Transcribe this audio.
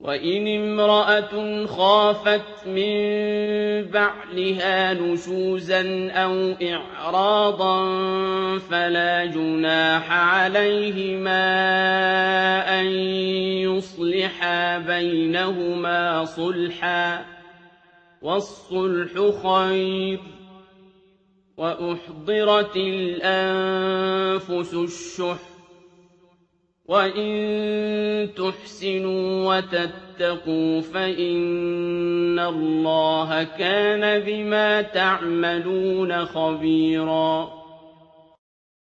وَإِنِ امْرَأَةٌ خَافَتْ مِن بَعْلِهَا نُشُوزًا أَوْ إِعْرَاضًا فَلَا جُنَاحَ عَلَيْهِمَا أَن يُصْلِحَا بَيْنَهُمَا صُلْحًا ۚ وَالصُّلْحُ خَيْرٌ ۗ وَأُحْضِرَتِ الْأَنفُسُ الشُّحَّ ۚ وَإِن تُحْسِنُوا وَتَتَّقُوا فَإِنَّ اللَّهَ كَانَ بِمَا تَعْمَلُونَ خَبِيرًا